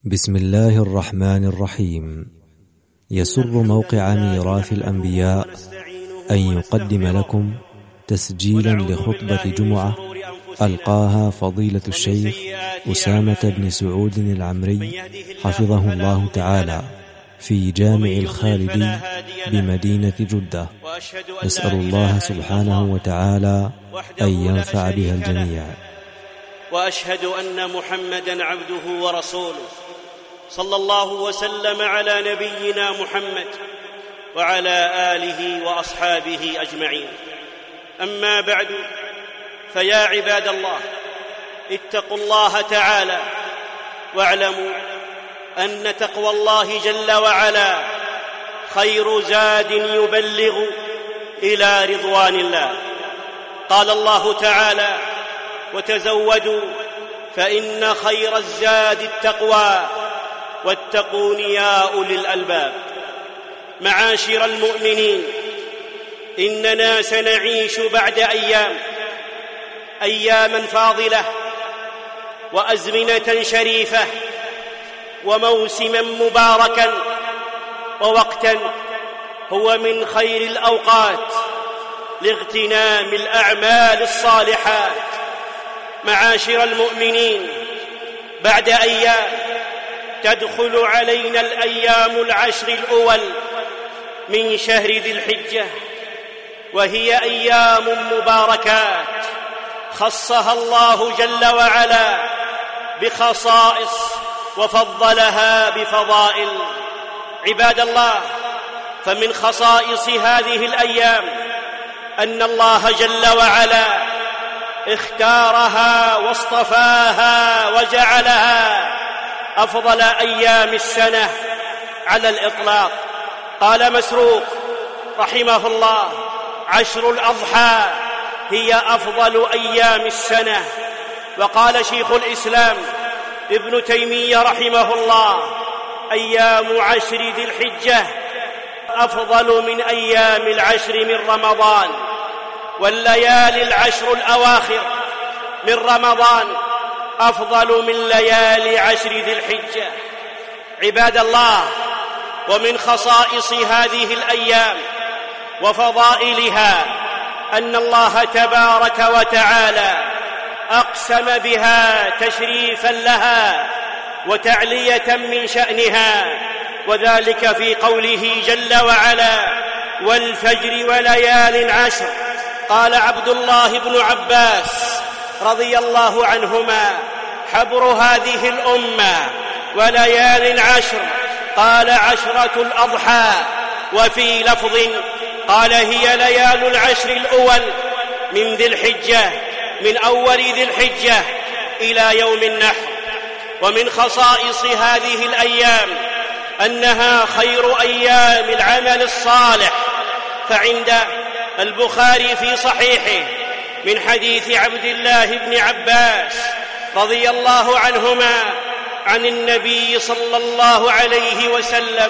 بسم الله الرحمن الرحيم. يسر موقع ميراث الأنبياء أن يقدم لكم تسجيلا لخطبة جمعة ألقاها فضيلة الشيخ أسامة بن سعود العمري حفظه الله تعالى في جامع الخالدي بمدينة جدة. نسأل الله سبحانه وتعالى أن ينفع بها الجميع. وأشهد أن محمدًا عبده ورسوله صلى الله وسلم على نبينا محمد وعلى آله وأصحابه أجمعين. أما بعد، فيا عباد الله، اتقوا الله تعالى واعلموا أن تقوى الله جل وعلا خير زاد يبلغ إلى رضوان الله. قال الله تعالى: وتزودوا فإن خير الزاد التقوى واتقون يا أولي الألباب. معاشر المؤمنين، إننا سنعيش بعد أياماً فاضلة وأزمنة شريفة وموسماً مباركاً ووقتاً هو من خير الأوقات لاغتنام الأعمال الصالحات. معاشر المؤمنين، بعد أيام تدخل علينا الأيام العشر الأول من شهر ذي الحجة، وهي أيام مباركات خصها الله جل وعلا بخصائص وفضلها بفضائل. عباد الله، فمن خصائص هذه الأيام أن الله جل وعلا اختارها واصطفاها وجعلها أفضل أيام السنة على الإطلاق. قال مسروق رحمه الله: عشر الأضحى هي أفضل أيام السنة. وقال شيخ الإسلام ابن تيمية رحمه الله: أيام عشر ذي الحجة أفضل من أيام العشر من رمضان، والليالي العشر الأواخر من رمضان أفضل من ليالي عشر ذي الحجة. عباد الله، ومن خصائص هذه الأيام وفضائلها أن الله تبارك وتعالى أقسم بها تشريفاً لها وتعلية من شأنها، وذلك في قوله جل وعلا: والفجر وليال عشر. قال عبد الله بن عباس رضي الله عنهما: حبر هذه الأمة وليال عشر. قال: عشرة الأضحى. وفي لفظ قال: هي ليال العشر الأول من ذي الحجة، من أول ذي الحجة إلى يوم النحر. ومن خصائص هذه الأيام أنها خير أيام العمل الصالح، فعند البخاري في صحيحه من حديث عبد الله بن عباس رضي الله عنهما عن النبي صلى الله عليه وسلم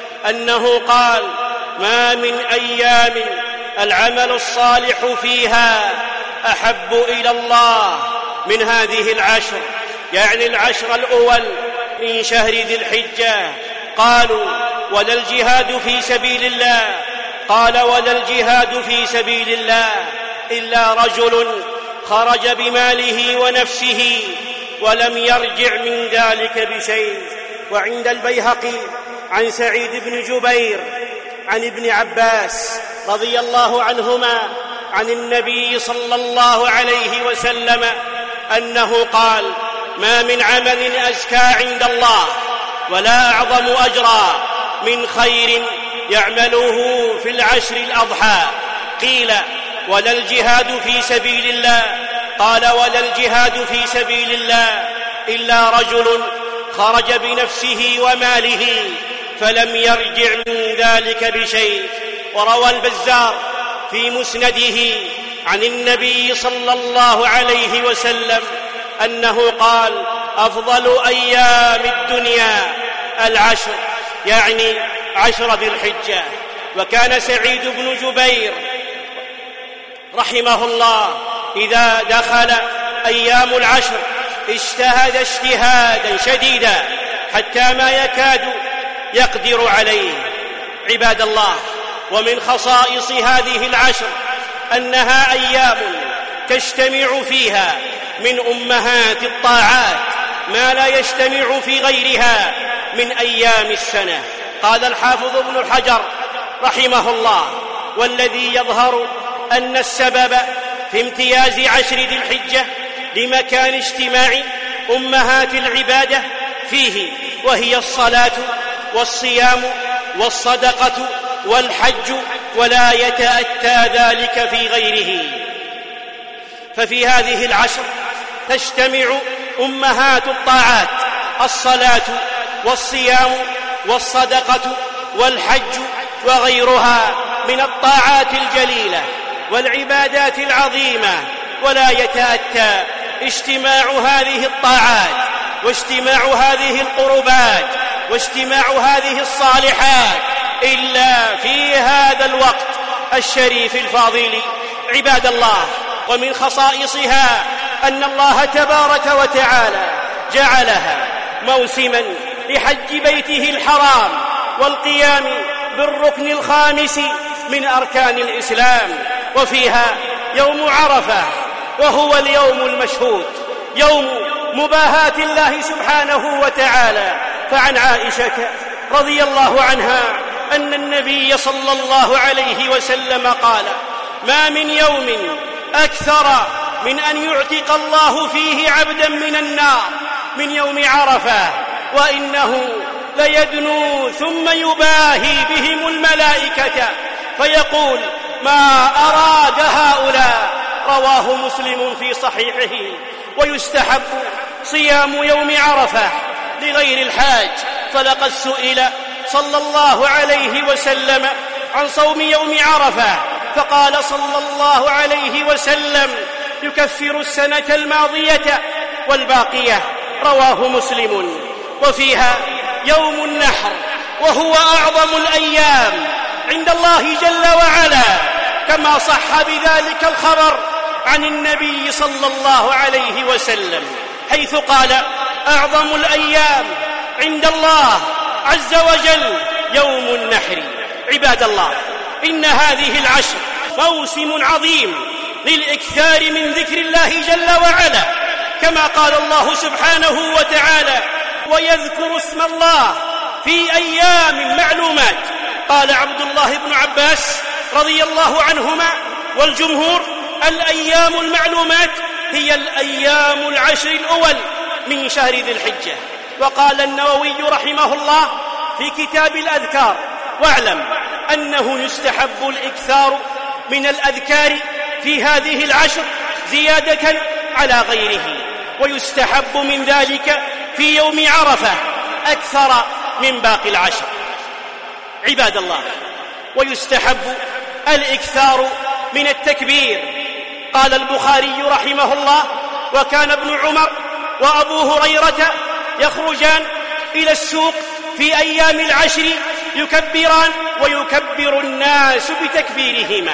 أنه قال: ما من أيام العمل الصالح فيها أحب إلى الله من هذه العشر، يعني العشر الأول من شهر ذي الحجة. قالوا: ولا الجهاد في سبيل الله؟ قال: ولا الجهاد في سبيل الله إلا رجل خرج بماله ونفسه ولم يرجع من ذلك بشيء. وعند البيهقي عن سعيد بن جبير عن ابن عباس رضي الله عنهما عن النبي صلى الله عليه وسلم أنه قال: ما من عمل أزكى عند الله ولا أعظم أجرا من خير يعمله في العشر الأضحى. قيل: ولا الجهاد في سبيل الله؟ قال: ولا الجهاد في سبيل الله إلا رجل خرج بنفسه وماله فلم يرجع من ذلك بشيء. وروى البزار في مسنده عن النبي صلى الله عليه وسلم أنه قال: أفضل أيام الدنيا العشر، يعني عشر ذي الحجة. وكان سعيد بن جبير رحمه الله إذا دخل أيام العشر اجتهد اجتهادا شديدا حتى ما يكاد يقدر عليه. عباد الله، ومن خصائص هذه العشر أنها أيام تجتمع فيها من أمهات الطاعات ما لا يجتمع في غيرها من أيام السنة. قال الحافظ ابن حجر رحمه الله: والذي يظهر أن السبب في امتياز عشر ذي الحجة لمكان اجتماع أمهات العبادة فيه، وهي الصلاة والصيام والصدقة والحج، ولا يتأتى ذلك في غيره. ففي هذه العشر تجتمع أمهات الطاعات: الصلاة والصيام والصدقة والحج وغيرها من الطاعات الجليلة والعبادات العظيمة، ولا يتأتى اجتماع هذه الطاعات واجتماع هذه القربات واجتماع هذه الصالحات إلا في هذا الوقت الشريف الفاضل. عباد الله، ومن خصائصها أن الله تبارك وتعالى جعلها موسما لحج بيته الحرام والقيام بالركن الخامس من أركان الإسلام، وفيها يوم عرفة، وهو اليوم المشهود، يوم مباهاة الله سبحانه وتعالى. فعن عائشة رضي الله عنها أن النبي صلى الله عليه وسلم قال: ما من يوم أكثر من أن يعتق الله فيه عبدا من النار من يوم عرفة، وإنه ليدنو ثم يباهي بهم الملائكة فيقول: ما أراد هؤلاء. رواه مسلم في صحيحه. ويستحب صيام يوم عرفة لغير الحاج، فلقد سئل صلى الله عليه وسلم عن صوم يوم عرفة فقال صلى الله عليه وسلم: يكفر السنة الماضية والباقية. رواه مسلم. وفيها يوم النحر، وهو أعظم الأيام عند الله جل وعلا، كما صح بذلك الخبر عن النبي صلى الله عليه وسلم، حيث قال: أعظم الأيام عند الله عز وجل يوم النحر. عباد الله، إن هذه العشر موسم عظيم للإكثار من ذكر الله جل وعلا، كما قال الله سبحانه وتعالى: ويذكر اسم الله في أيام معلومات. قال عبد الله بن عباس رضي الله عنهما والجمهور: الأيام المعلومات هي الأيام العشر الأول من شهر ذي الحجة. وقال النووي رحمه الله في كتاب الأذكار: واعلم أنه يستحب الإكثار من الأذكار في هذه العشر زيادة على غيره، ويستحب من ذلك في يوم عرفة أكثر من باقي العشر. عباد الله، ويستحب الإكثار من التكبير. قال البخاري رحمه الله: وكان ابن عمر وأبو هريرة يخرجان إلى السوق في أيام العشر يكبران ويكبر الناس بتكبيرهما.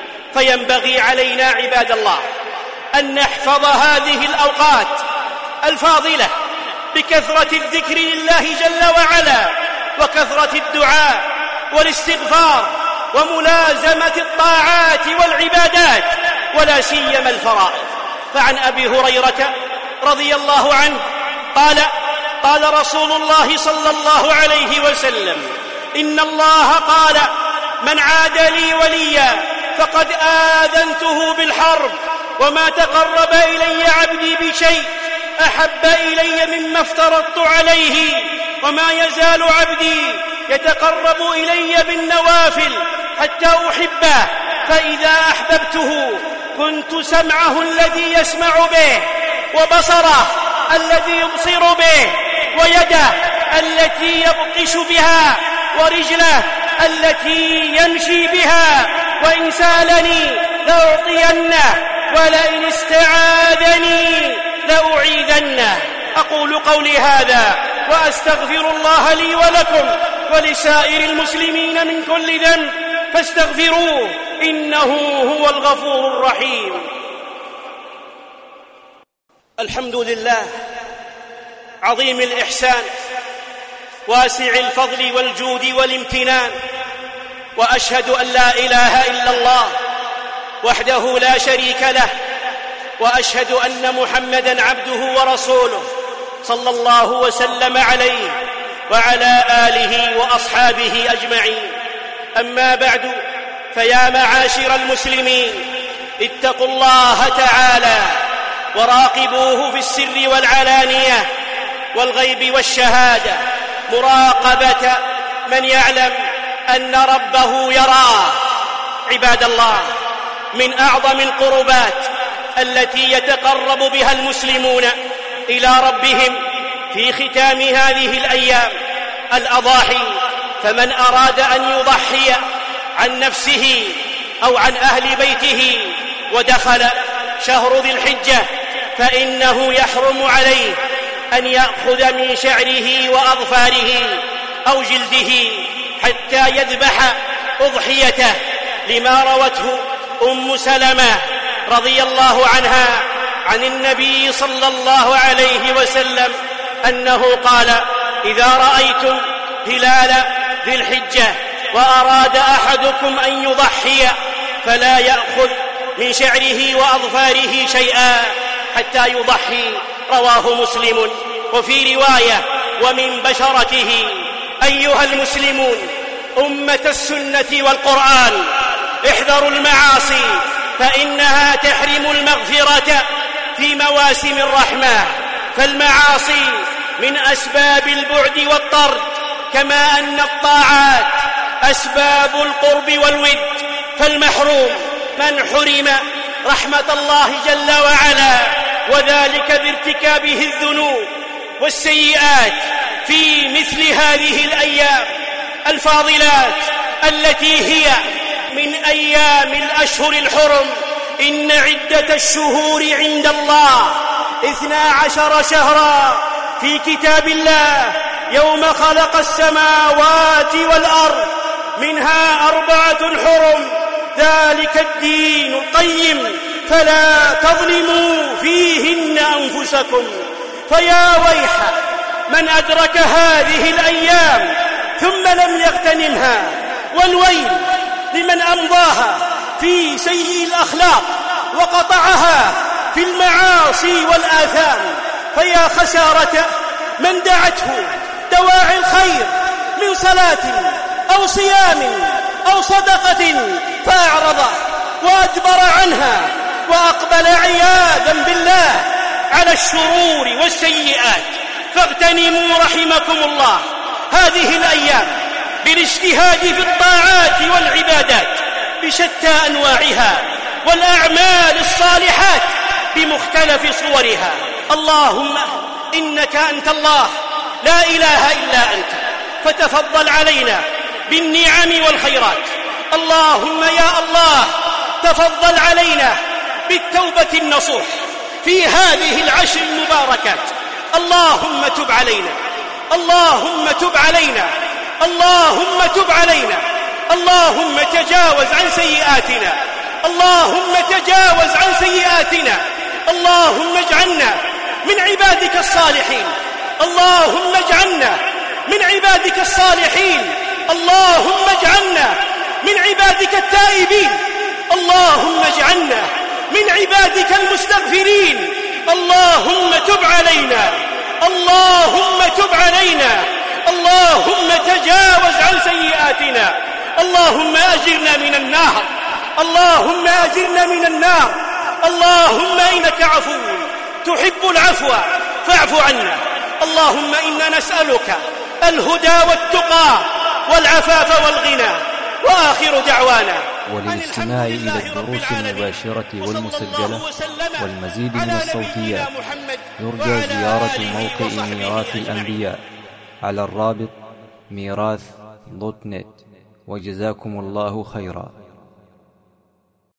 فينبغي علينا عباد الله أن نحفظ هذه الأوقات الفاضلة بكثرة الذكر لله جل وعلا، وكثرة الدعاء والاستغفار، وملازمة الطاعات والعبادات، ولا سيما الفرائض. فعن أبي هريرة رضي الله عنه قال: قال رسول الله صلى الله عليه وسلم: إن الله قال: من عاد لي وليا فقد آذنته بالحرب، وما تقرب إلي عبدي بشيء أحب إلي مما افترضت عليه، وما يزال عبدي يتقرب إلي بالنوافل حتى أحبه، فإذا أحببته كنت سمعه الذي يسمع به، وبصره الذي يبصر به، ويده التي يبطش بها، ورجله التي يمشي بها، وإن سألني لأعطينه، ولئن استعاذني لأعيذنه. أقول قولي هذا وأستغفر الله لي ولكم ولسائر المسلمين من كل ذنب فاستغفروه إنه هو الغفور الرحيم. الحمد لله عظيم الإحسان واسع الفضل والجود والامتنان، وأشهد أن لا إله إلا الله وحده لا شريك له، وأشهد أن محمدًا عبده ورسوله صلى الله وسلم عليه وعلى آله وأصحابه أجمعين. أما بعد، فيا معاشر المسلمين، اتقوا الله تعالى وراقبوه في السر والعلانية والغيب والشهادة مراقبة من يعلم أن ربه يراه. عباد الله، من أعظم القربات التي يتقرب بها المسلمون إلى ربهم في ختام هذه الأيام الأضاحي، فمن أراد أن يضحي عن نفسه أو عن أهل بيته ودخل شهر ذي الحجة فإنه يحرم عليه أن يأخذ من شعره وأظفاره أو جلده حتى يذبح أضحيته، لما روته أم سلمة رضي الله عنها عن النبي صلى الله عليه وسلم أنه قال: إذا رأيتم هلال ذي الحجة وأراد أحدكم أن يضحي فلا يأخذ من شعره وأظفاره شيئا حتى يضحي. رواه مسلم. وفي رواية: ومن بشرته. أيها المسلمون، أمة السنة والقرآن، احذروا المعاصي فإنها تحرم المغفرة في مواسم الرحمة، فالمعاصي من أسباب البعد والطرد، كما أن الطاعات أسباب القرب والود، فالمحروم من حرم رحمة الله جل وعلا، وذلك بارتكابه الذنوب والسيئات في مثل هذه الأيام الفاضلات التي هي من أيام الأشهر الحرم. إن عدة الشهور عند الله 12 شهرا في كتاب الله يوم خلق السماوات والأرض، منها 4 حرم، ذلك الدين القيم، فلا تظلموا فيهن أنفسكم. فيا ويح من أدرك هذه الأيام ثم لم يغتنمها، والويل لمن أمضاها في سيء الأخلاق وقطعها في المعاصي والآثام. فيا خسارة من دعته دواعي الخير من صلاة أو صيام أو صدقة فأعرض وأدبر عنها وأقبل عياذا بالله على الشرور والسيئات. فاغتنموا رحمكم الله هذه الأيام بالاجتهاد في الطاعات والعبادات بشتى أنواعها، والأعمال الصالحات بمختلف صورها. اللهم إنك أنت الله لا إله إلا أنت، فتفضل علينا بالنعم والخيرات. اللهم يا الله تفضل علينا بالتوبة النصوح في هذه العشر المباركات. اللهم تب علينا، اللهم تب علينا، اللهم تب علينا، اللهم تجاوز عن سيئاتنا، اللهم تجاوز عن سيئاتنا، اللهم اجعلنا من عبادك الصالحين، اللهم اجعلنا من عبادك الصالحين، اللهم اجعلنا من عبادك التائبين، اللهم اجعلنا من عبادك المستغفرين. اللهم تب علينا، اللهم تب علينا، اللهم تجاوز عن سيئاتنا، اللهم أجرنا من النار، اللهم أجرنا من النار. اللهم إنك عفو تحب العفو فاعف عنا. اللهم إنا نسألك الهدى والتقى والعفاف والغنى. وآخر دعوانا. وللاستماع إلى الدروس المباشرة والمسجلة والمزيد من الصوتيات يرجى زيارة موقع ميراث الأنبياء على الرابط ميراث.net. وجزاكم الله خيرا.